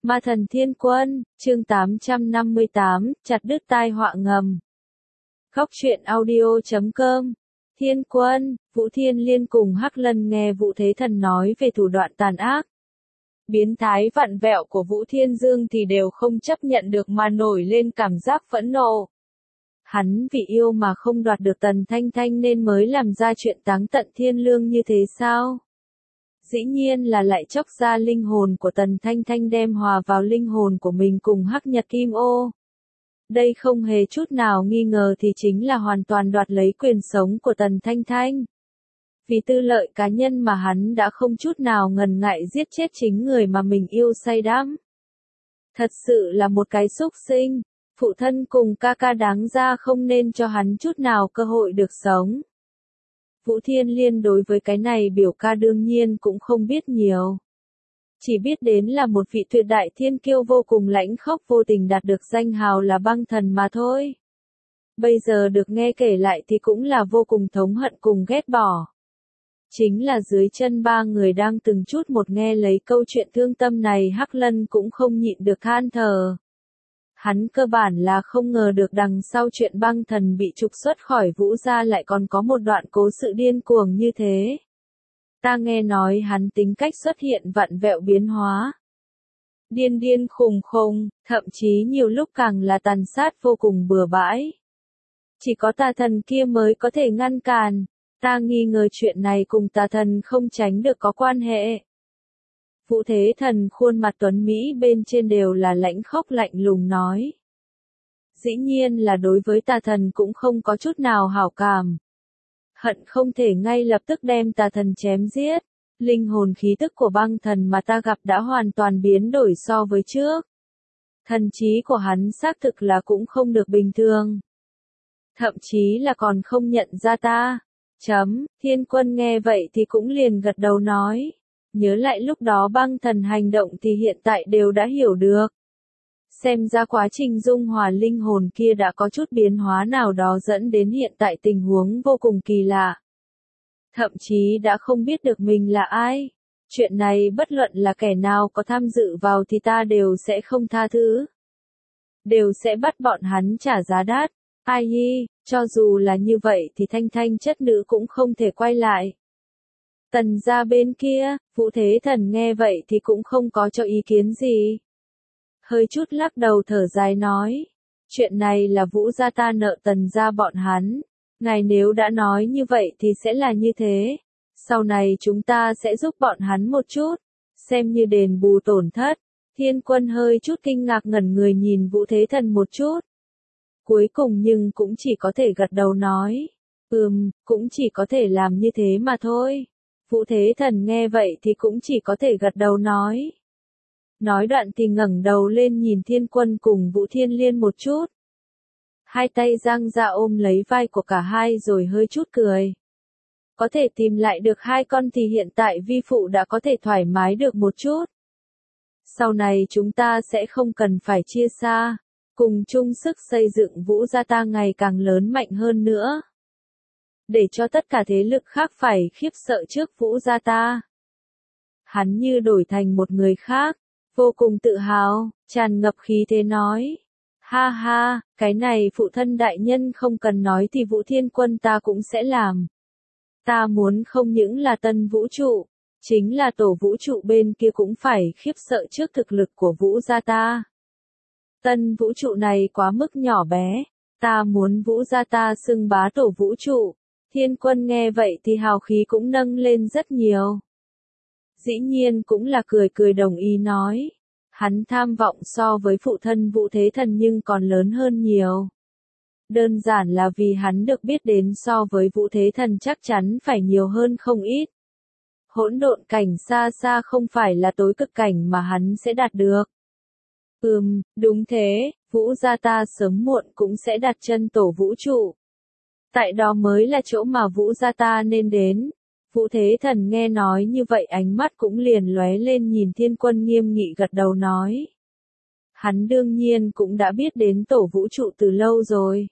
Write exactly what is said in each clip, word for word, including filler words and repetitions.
Ma thần Thiên Quân, chương tám trăm năm mươi tám, chặt đứt tai họa ngầm. Khóc chuyện audio chấm com. Thiên Quân, Vũ Thiên Liên cùng Hắc Lân nghe Vũ Thế Thần nói về thủ đoạn tàn ác, biến thái vặn vẹo của Vũ Thiên Dương thì đều không chấp nhận được mà nổi lên cảm giác phẫn nộ. Hắn vì yêu mà không đoạt được Tần Thanh Thanh nên mới làm ra chuyện táng tận thiên lương như thế sao? Dĩ nhiên là lại chóc ra linh hồn của Tần Thanh Thanh đem hòa vào linh hồn của mình cùng Hắc Nhật Kim Ô. Đây không hề chút nào nghi ngờ thì chính là hoàn toàn đoạt lấy quyền sống của Tần Thanh Thanh. Vì tư lợi cá nhân mà hắn đã không chút nào ngần ngại giết chết chính người mà mình yêu say đắm. Thật sự là một cái xúc sinh, phụ thân cùng ca ca đáng ra không nên cho hắn chút nào cơ hội được sống. Vũ Thiên Liên đối với cái này biểu ca đương nhiên cũng không biết nhiều. Chỉ biết đến là một vị tuyệt đại thiên kiêu vô cùng lãnh khốc vô tình đạt được danh hào là băng thần mà thôi. Bây giờ được nghe kể lại thì cũng là vô cùng thống hận cùng ghét bỏ. Chính là dưới chân ba người đang từng chút một nghe lấy câu chuyện thương tâm này, Hắc Lân cũng không nhịn được than thở. Hắn cơ bản là không ngờ được đằng sau chuyện băng thần bị trục xuất khỏi Vũ gia lại còn có một đoạn cố sự điên cuồng như thế. Ta nghe nói hắn tính cách xuất hiện vặn vẹo biến hóa. Điên điên khùng khùng, thậm chí nhiều lúc càng là tàn sát vô cùng bừa bãi. Chỉ có tà thần kia mới có thể ngăn cản, ta nghi ngờ chuyện này cùng tà thần không tránh được có quan hệ. Vũ Thế Thần khuôn mặt tuấn Mỹ bên trên đều là lãnh khốc lạnh lùng nói. Dĩ nhiên là đối với tà thần cũng không có chút nào hảo cảm. Hận không thể ngay lập tức đem tà thần chém giết. Linh hồn khí tức của băng thần mà ta gặp đã hoàn toàn biến đổi so với trước. Thần trí của hắn xác thực là cũng không được bình thường. Thậm chí là còn không nhận ra ta. Chấm, Thiên Quân nghe vậy thì cũng liền gật đầu nói. Nhớ lại lúc đó băng thần hành động thì hiện tại đều đã hiểu được. Xem ra quá trình dung hòa linh hồn kia đã có chút biến hóa nào đó dẫn đến hiện tại tình huống vô cùng kỳ lạ. Thậm chí đã không biết được mình là ai. Chuyện này bất luận là kẻ nào có tham dự vào thì ta đều sẽ không tha thứ. Đều sẽ bắt bọn hắn trả giá đắt. Ai hi, cho dù là như vậy thì Thanh Thanh chất nữ cũng không thể quay lại. Tần gia bên kia, Vũ Thế Thần nghe vậy thì cũng không có cho ý kiến gì. Hơi chút lắc đầu thở dài nói. Chuyện này là Vũ gia ta nợ Tần gia bọn hắn. Ngài nếu đã nói như vậy thì sẽ là như thế. Sau này chúng ta sẽ giúp bọn hắn một chút. Xem như đền bù tổn thất. Thiên Quân hơi chút kinh ngạc ngẩn người nhìn Vũ Thế Thần một chút. Cuối cùng nhưng cũng chỉ có thể gật đầu nói. Ừm, cũng chỉ có thể làm như thế mà thôi. Vũ Thế Thần nghe vậy thì cũng chỉ có thể gật đầu nói. Nói đoạn thì ngẩng đầu lên nhìn Thiên Quân cùng Vũ Thiên Liên một chút. Hai tay giang ra ôm lấy vai của cả hai rồi hơi chút cười. Có thể tìm lại được hai con thì hiện tại vi phụ đã có thể thoải mái được một chút. Sau này chúng ta sẽ không cần phải chia xa, cùng chung sức xây dựng Vũ gia ta ngày càng lớn mạnh hơn nữa. Để cho tất cả thế lực khác phải khiếp sợ trước Vũ gia ta. Hắn như đổi thành một người khác, vô cùng tự hào, tràn ngập khí thế nói. Ha ha, cái này phụ thân đại nhân không cần nói thì Vũ Thiên Quân ta cũng sẽ làm. Ta muốn không những là tân vũ trụ, chính là tổ vũ trụ bên kia cũng phải khiếp sợ trước thực lực của Vũ gia ta. Tân vũ trụ này quá mức nhỏ bé, ta muốn Vũ gia ta xưng bá tổ vũ trụ. Thiên Quân nghe vậy thì hào khí cũng nâng lên rất nhiều. Dĩ nhiên cũng là cười cười đồng ý nói. Hắn tham vọng so với phụ thân Vũ Thế Thần nhưng còn lớn hơn nhiều. Đơn giản là vì hắn được biết đến so với Vũ Thế Thần chắc chắn phải nhiều hơn không ít. Hỗn độn cảnh xa xa không phải là tối cực cảnh mà hắn sẽ đạt được. Ừm, đúng thế, Vũ gia ta sớm muộn cũng sẽ đặt chân tổ vũ trụ. Tại đó mới là chỗ mà Vũ gia ta nên đến. Vũ Thế Thần nghe nói như vậy ánh mắt cũng liền lóe lên nhìn Thiên Quân nghiêm nghị gật đầu nói. Hắn đương nhiên cũng đã biết đến tổ vũ trụ từ lâu rồi.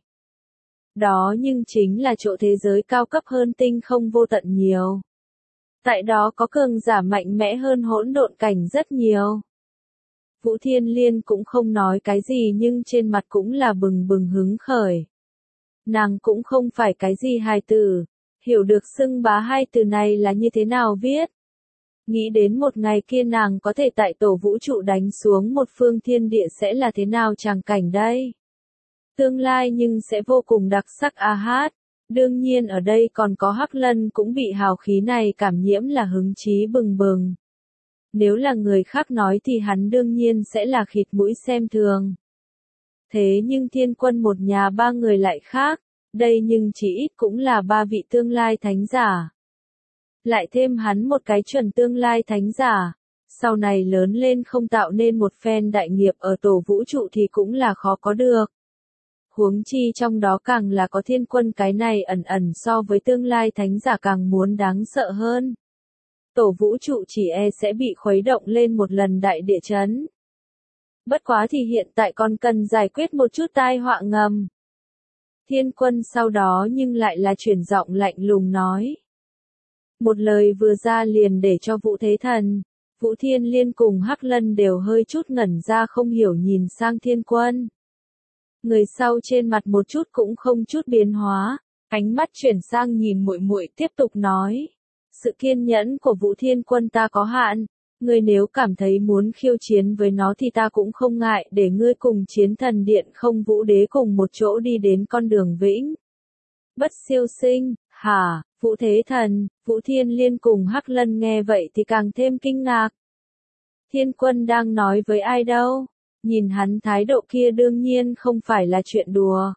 Đó nhưng chính là chỗ thế giới cao cấp hơn tinh không vô tận nhiều. Tại đó có cường giả mạnh mẽ hơn hỗn độn cảnh rất nhiều. Vũ Thiên Liên cũng không nói cái gì nhưng trên mặt cũng là bừng bừng hứng khởi. Nàng cũng không phải cái gì hài tử, hiểu được xưng bá hai từ này là như thế nào viết. Nghĩ đến một ngày kia nàng có thể tại tổ vũ trụ đánh xuống một phương thiên địa sẽ là thế nào tràng cảnh đây. Tương lai nhưng sẽ vô cùng đặc sắc a hát. Đương nhiên ở đây còn có Hắc Lân cũng bị hào khí này cảm nhiễm là hứng chí bừng bừng. Nếu là người khác nói thì hắn đương nhiên sẽ là khịt mũi xem thường. Thế nhưng Thiên Quân một nhà ba người lại khác, đây nhưng chỉ ít cũng là ba vị tương lai thánh giả. Lại thêm hắn một cái chuẩn tương lai thánh giả, sau này lớn lên không tạo nên một phen đại nghiệp ở tổ vũ trụ thì cũng là khó có được. Huống chi trong đó càng là có Thiên Quân cái này ẩn ẩn so với tương lai thánh giả càng muốn đáng sợ hơn. Tổ vũ trụ chỉ e sẽ bị khuấy động lên một lần đại địa chấn. Bất quá thì hiện tại còn cần giải quyết một chút tai họa ngầm. Thiên Quân sau đó nhưng lại là chuyển giọng lạnh lùng nói. Một lời vừa ra liền để cho Vũ Thế Thần, Vũ Thiên Liên cùng Hắc Lân đều hơi chút ngẩn ra không hiểu nhìn sang Thiên Quân. Người sau trên mặt một chút cũng không chút biến hóa, ánh mắt chuyển sang nhìn muội muội tiếp tục nói. Sự kiên nhẫn của Vũ Thiên Quân ta có hạn, ngươi nếu cảm thấy muốn khiêu chiến với nó thì ta cũng không ngại để ngươi cùng Chiến Thần Điện không Vũ Đế cùng một chỗ đi đến con đường vĩnh. Bất siêu sinh, hả, Vũ Thế Thần, Vũ Thiên Liên cùng Hắc Lân nghe vậy thì càng thêm kinh ngạc. Thiên Quân đang nói với ai đâu? Nhìn hắn thái độ kia đương nhiên không phải là chuyện đùa.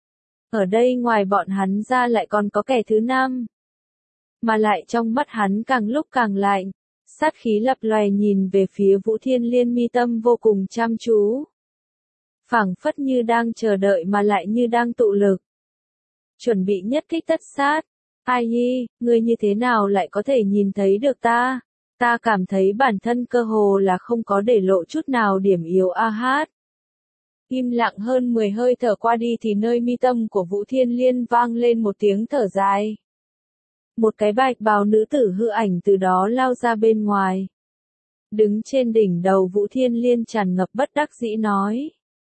Ở đây ngoài bọn hắn ra lại còn có kẻ thứ năm. Mà lại trong mắt hắn càng lúc càng lạnh, sát khí lập lòe nhìn về phía Vũ Thiên Liên mi tâm vô cùng chăm chú. Phảng phất như đang chờ đợi mà lại như đang tụ lực. Chuẩn bị nhất kích tất sát. Ai nhi, ngươi như thế nào lại có thể nhìn thấy được ta? Ta cảm thấy bản thân cơ hồ là không có để lộ chút nào điểm yếu a hát. Im lặng hơn mười hơi thở qua đi thì nơi mi tâm của Vũ Thiên Liên vang lên một tiếng thở dài. Một cái bạch bào nữ tử hư ảnh từ đó lao ra bên ngoài. Đứng trên đỉnh đầu Vũ Thiên Liên tràn ngập bất đắc dĩ nói.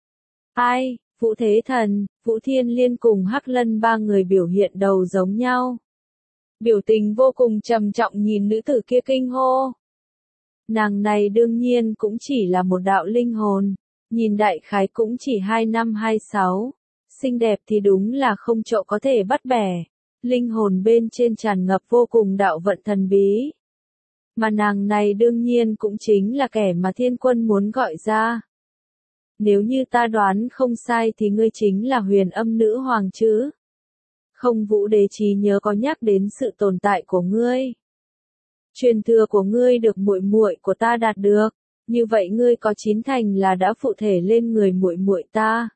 Ai, Vũ Thế Thần, Vũ Thiên Liên cùng Hắc Lân ba người biểu hiện đầu giống nhau. Biểu tình vô cùng trầm trọng nhìn nữ tử kia kinh hô. Nàng này đương nhiên cũng chỉ là một đạo linh hồn, nhìn đại khái cũng chỉ hai năm hai sáu, xinh đẹp thì đúng là không chỗ có thể bắt bẻ, linh hồn bên trên tràn ngập vô cùng đạo vận thần bí. Mà nàng này đương nhiên cũng chính là kẻ mà Thiên Quân muốn gọi ra. Nếu như ta đoán không sai thì ngươi chính là Huyền Âm Nữ Hoàng chứ? Không Vũ Đế trí nhớ có nhắc đến sự tồn tại của ngươi. Truyền thừa của ngươi được muội muội của ta đạt được, như vậy ngươi có chín thành là đã phụ thể lên người muội muội ta.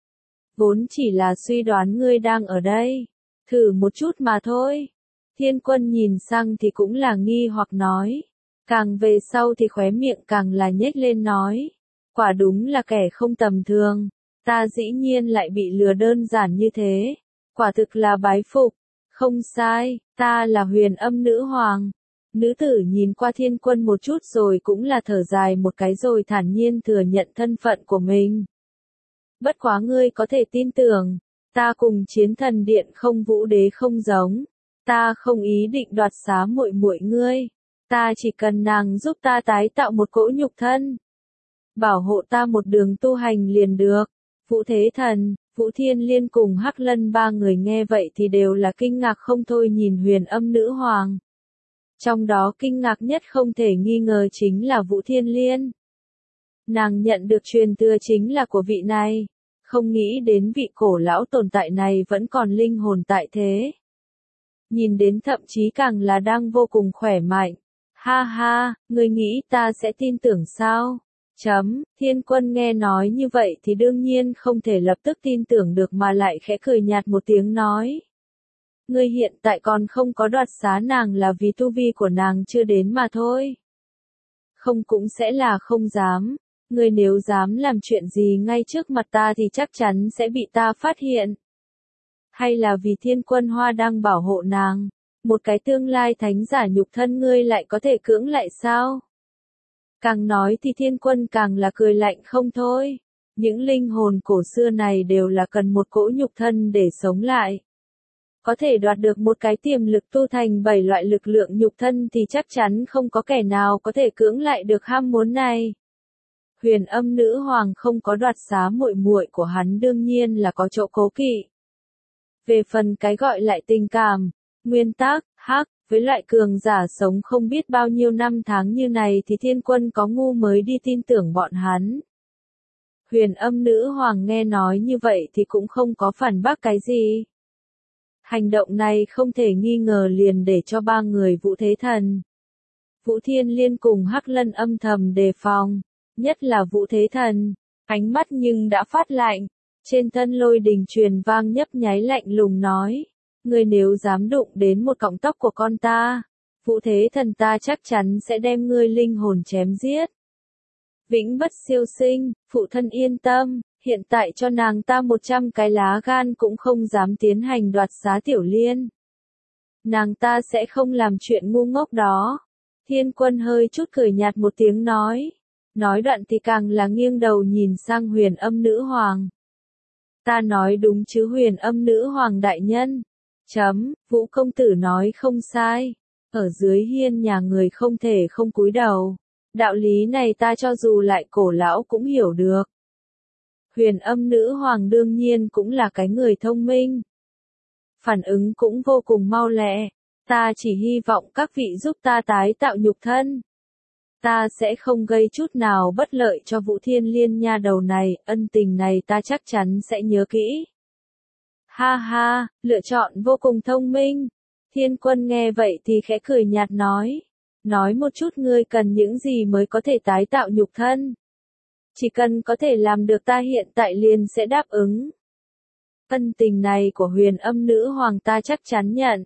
Vốn chỉ là suy đoán ngươi đang ở đây, thử một chút mà thôi. Thiên Quân nhìn sang thì cũng là nghi hoặc nói, càng về sau thì khóe miệng càng là nhếch lên nói, quả đúng là kẻ không tầm thường, ta dĩ nhiên lại bị lừa đơn giản như thế. Quả thực là bái phục, không sai, ta là Huyền Âm Nữ Hoàng. Nữ tử nhìn qua Thiên Quân một chút rồi cũng là thở dài một cái rồi thản nhiên thừa nhận thân phận của mình. Bất quá ngươi có thể tin tưởng, ta cùng Chiến Thần Điện không Vũ Đế không giống, ta không ý định đoạt xá muội muội ngươi, ta chỉ cần nàng giúp ta tái tạo một cỗ nhục thân, bảo hộ ta một đường tu hành liền được. Vũ Thế Thần, Vũ Thiên Liên cùng Hắc Lân ba người nghe vậy thì đều là kinh ngạc không thôi nhìn Huyền Âm Nữ Hoàng. Trong đó kinh ngạc nhất không thể nghi ngờ chính là Vũ Thiên Liên. Nàng nhận được truyền thừa chính là của vị này, không nghĩ đến vị cổ lão tồn tại này vẫn còn linh hồn tại thế. Nhìn đến thậm chí càng là đang vô cùng khỏe mạnh. Ha ha, ngươi nghĩ ta sẽ tin tưởng sao? Chấm, Thiên Quân nghe nói như vậy thì đương nhiên không thể lập tức tin tưởng được mà lại khẽ cười nhạt một tiếng nói. Ngươi hiện tại còn không có đoạt xá nàng là vì tu vi của nàng chưa đến mà thôi. Không cũng sẽ là không dám, ngươi nếu dám làm chuyện gì ngay trước mặt ta thì chắc chắn sẽ bị ta phát hiện. Hay là vì Thiên Quân Hoa đang bảo hộ nàng, một cái tương lai thánh giả nhục thân ngươi lại có thể cưỡng lại sao? Càng nói thì Thiên Quân càng là cười lạnh không thôi. Những linh hồn cổ xưa này đều là cần một cỗ nhục thân để sống lại. Có thể đoạt được một cái tiềm lực tu thành bảy loại lực lượng nhục thân thì chắc chắn không có kẻ nào có thể cưỡng lại được ham muốn này. Huyền Âm Nữ Hoàng không có đoạt xá muội muội của hắn đương nhiên là có chỗ cố kỵ. Về phần cái gọi lại tình cảm, nguyên tắc, hắc, với loại cường giả sống không biết bao nhiêu năm tháng như này thì Thiên Quân có ngu mới đi tin tưởng bọn hắn. Huyền Âm Nữ Hoàng nghe nói như vậy thì cũng không có phản bác cái gì. Hành động này không thể nghi ngờ liền để cho ba người Vũ Thế Thần, Vũ Thiên Liên cùng Hắc Lân âm thầm đề phòng, nhất là Vũ Thế Thần, ánh mắt nhưng đã phát lạnh, trên thân lôi đình truyền vang nhấp nháy lạnh lùng nói, ngươi nếu dám đụng đến một cọng tóc của con ta, Vũ Thế Thần ta chắc chắn sẽ đem ngươi linh hồn chém giết. Vĩnh bất siêu sinh, phụ thân yên tâm, hiện tại cho nàng ta một trăm cái lá gan cũng không dám tiến hành đoạt xá Tiểu Liên. Nàng ta sẽ không làm chuyện ngu ngốc đó. Thiên Quân hơi chút cười nhạt một tiếng nói. Nói đoạn thì càng là nghiêng đầu nhìn sang Huyền Âm Nữ Hoàng. Ta nói đúng chứ Huyền Âm Nữ Hoàng đại nhân. Chấm, Vũ công tử nói không sai. Ở dưới hiên nhà người không thể không cúi đầu. Đạo lý này ta cho dù lại cổ lão cũng hiểu được. Huyền Âm Nữ Hoàng đương nhiên cũng là cái người thông minh. Phản ứng cũng vô cùng mau lẹ. Ta chỉ hy vọng các vị giúp ta tái tạo nhục thân. Ta sẽ không gây chút nào bất lợi cho Vũ Thiên Liên nha đầu này, ân tình này ta chắc chắn sẽ nhớ kỹ. Ha ha, lựa chọn vô cùng thông minh. Thiên Quân nghe vậy thì khẽ cười nhạt nói. Nói một chút ngươi cần những gì mới có thể tái tạo nhục thân. Chỉ cần có thể làm được ta hiện tại liền sẽ đáp ứng. Ân tình này của Huyền Âm Nữ Hoàng ta chắc chắn nhận.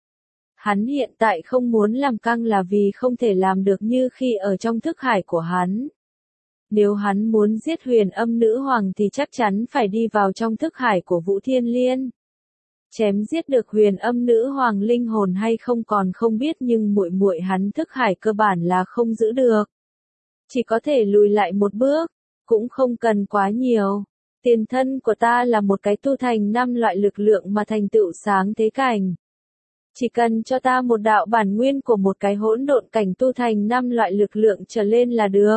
Hắn hiện tại không muốn làm căng là vì không thể làm được như khi ở trong thức hải của hắn. Nếu hắn muốn giết Huyền Âm Nữ Hoàng thì chắc chắn phải đi vào trong thức hải của Vũ Thiên Liên. Chém giết được Huyền Âm Nữ Hoàng linh hồn hay không còn không biết nhưng muội muội hắn thức hải cơ bản là không giữ được. Chỉ có thể lùi lại một bước, cũng không cần quá nhiều. Tiền thân của ta là một cái tu thành năm loại lực lượng mà thành tựu sáng thế cảnh. Chỉ cần cho ta một đạo bản nguyên của một cái hỗn độn cảnh tu thành năm loại lực lượng trở lên là được.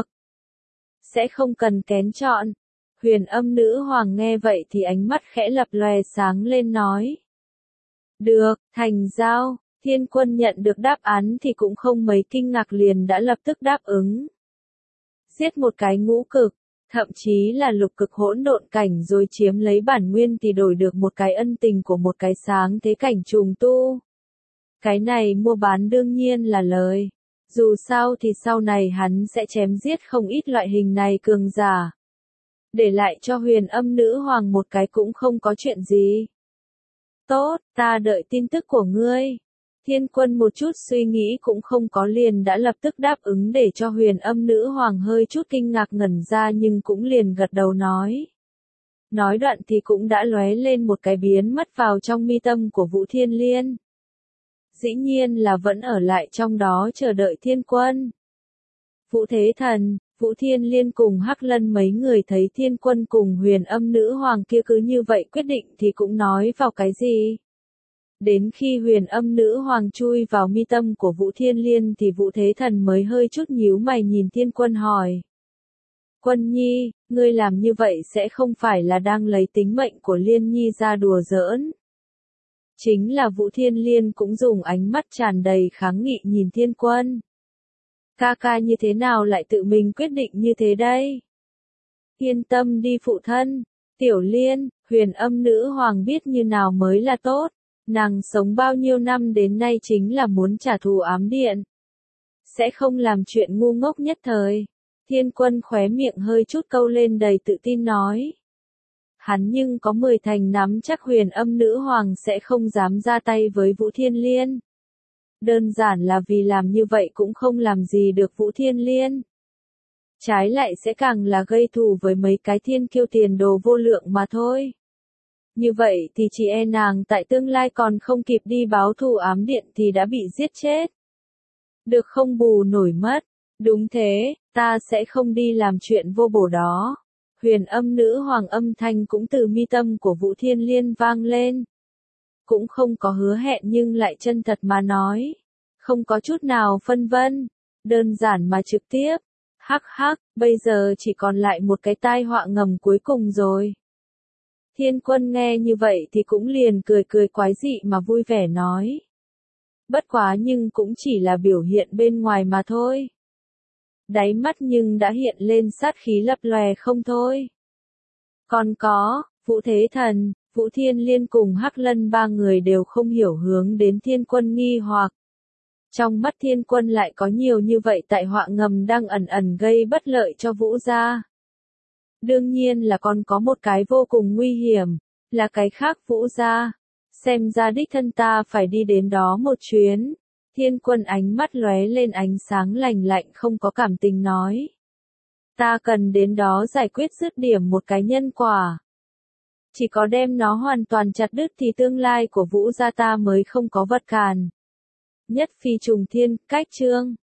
Sẽ không cần kén chọn. Huyền Âm Nữ Hoàng nghe vậy thì ánh mắt khẽ lập lòe sáng lên nói. Được, thành giao. Thiên Quân nhận được đáp án thì cũng không mấy kinh ngạc liền đã lập tức đáp ứng. Giết một cái ngũ cực, thậm chí là lục cực hỗn độn cảnh rồi chiếm lấy bản nguyên thì đổi được một cái ân tình của một cái sáng thế cảnh trùng tu. Cái này mua bán đương nhiên là lời. Dù sao thì sau này hắn sẽ chém giết không ít loại hình này cường giả. Để lại cho Huyền Âm Nữ Hoàng một cái cũng không có chuyện gì. Tốt, ta đợi tin tức của ngươi. Thiên Quân một chút suy nghĩ cũng không có liền đã lập tức đáp ứng để cho Huyền Âm Nữ Hoàng hơi chút kinh ngạc ngẩn ra nhưng cũng liền gật đầu nói. Nói đoạn thì cũng đã lóe lên một cái biến mất vào trong mi tâm của Vũ Thiên Liên. Dĩ nhiên là vẫn ở lại trong đó chờ đợi Thiên Quân. Vũ Thế Thần, Vũ Thiên Liên cùng Hắc Lân mấy người thấy Thiên Quân cùng Huyền Âm Nữ Hoàng kia cứ như vậy quyết định thì cũng nói vào cái gì. Đến khi Huyền Âm Nữ Hoàng chui vào mi tâm của Vũ Thiên Liên thì Vũ Thế Thần mới hơi chút nhíu mày nhìn Thiên Quân hỏi. Quân Nhi, ngươi làm như vậy sẽ không phải là đang lấy tính mệnh của Liên Nhi ra đùa giỡn. Chính là Vũ Thiên Liên cũng dùng ánh mắt tràn đầy kháng nghị nhìn Thiên Quân. Ca ca như thế nào lại tự mình quyết định như thế đây? Yên tâm đi phụ thân, Tiểu Liên, Huyền Âm Nữ Hoàng biết như nào mới là tốt. Nàng sống bao nhiêu năm đến nay chính là muốn trả thù ám điện. Sẽ không làm chuyện ngu ngốc nhất thời. Thiên Quân khóe miệng hơi chút câu lên đầy tự tin nói. Hắn nhưng có mười thành nắm chắc Huyền Âm Nữ Hoàng sẽ không dám ra tay với Vũ Thiên Liên. Đơn giản là vì làm như vậy cũng không làm gì được Vũ Thiên Liên. Trái lại sẽ càng là gây thù với mấy cái thiên kiêu tiền đồ vô lượng mà thôi. Như vậy thì chỉ e nàng tại tương lai còn không kịp đi báo thù ám điện thì đã bị giết chết. Được không bù nổi mất. Đúng thế, ta sẽ không đi làm chuyện vô bổ đó. Huyền âm nữ hoàng âm thanh cũng từ mi tâm của Vũ Thiên Liên vang lên. Cũng không có hứa hẹn nhưng lại chân thật mà nói. Không có chút nào phân vân. Đơn giản mà trực tiếp. Hắc hắc, bây giờ chỉ còn lại một cái tai họa ngầm cuối cùng rồi. Thiên Quân nghe như vậy thì cũng liền cười cười quái dị mà vui vẻ nói. Bất quá nhưng cũng chỉ là biểu hiện bên ngoài mà thôi. Đáy mắt nhưng đã hiện lên sát khí lập lòe không thôi. Còn có, Vũ Thế Thần, Vũ Thiên Liên cùng Hắc Lân ba người đều không hiểu hướng đến Thiên Quân nghi hoặc. Trong mắt Thiên Quân lại có nhiều như vậy tại họa ngầm đang ẩn ẩn gây bất lợi cho Vũ gia. Đương nhiên là còn có một cái vô cùng nguy hiểm, là cái khác Vũ gia. Xem ra đích thân ta phải đi đến đó một chuyến. Thiên Quân ánh mắt lóe lên ánh sáng lành lạnh không có cảm tình nói. Ta cần đến đó giải quyết dứt điểm một cái nhân quả. Chỉ có đem nó hoàn toàn chặt đứt thì tương lai của Vũ gia ta mới không có vật cản. Nhất phi trùng thiên, cách chương.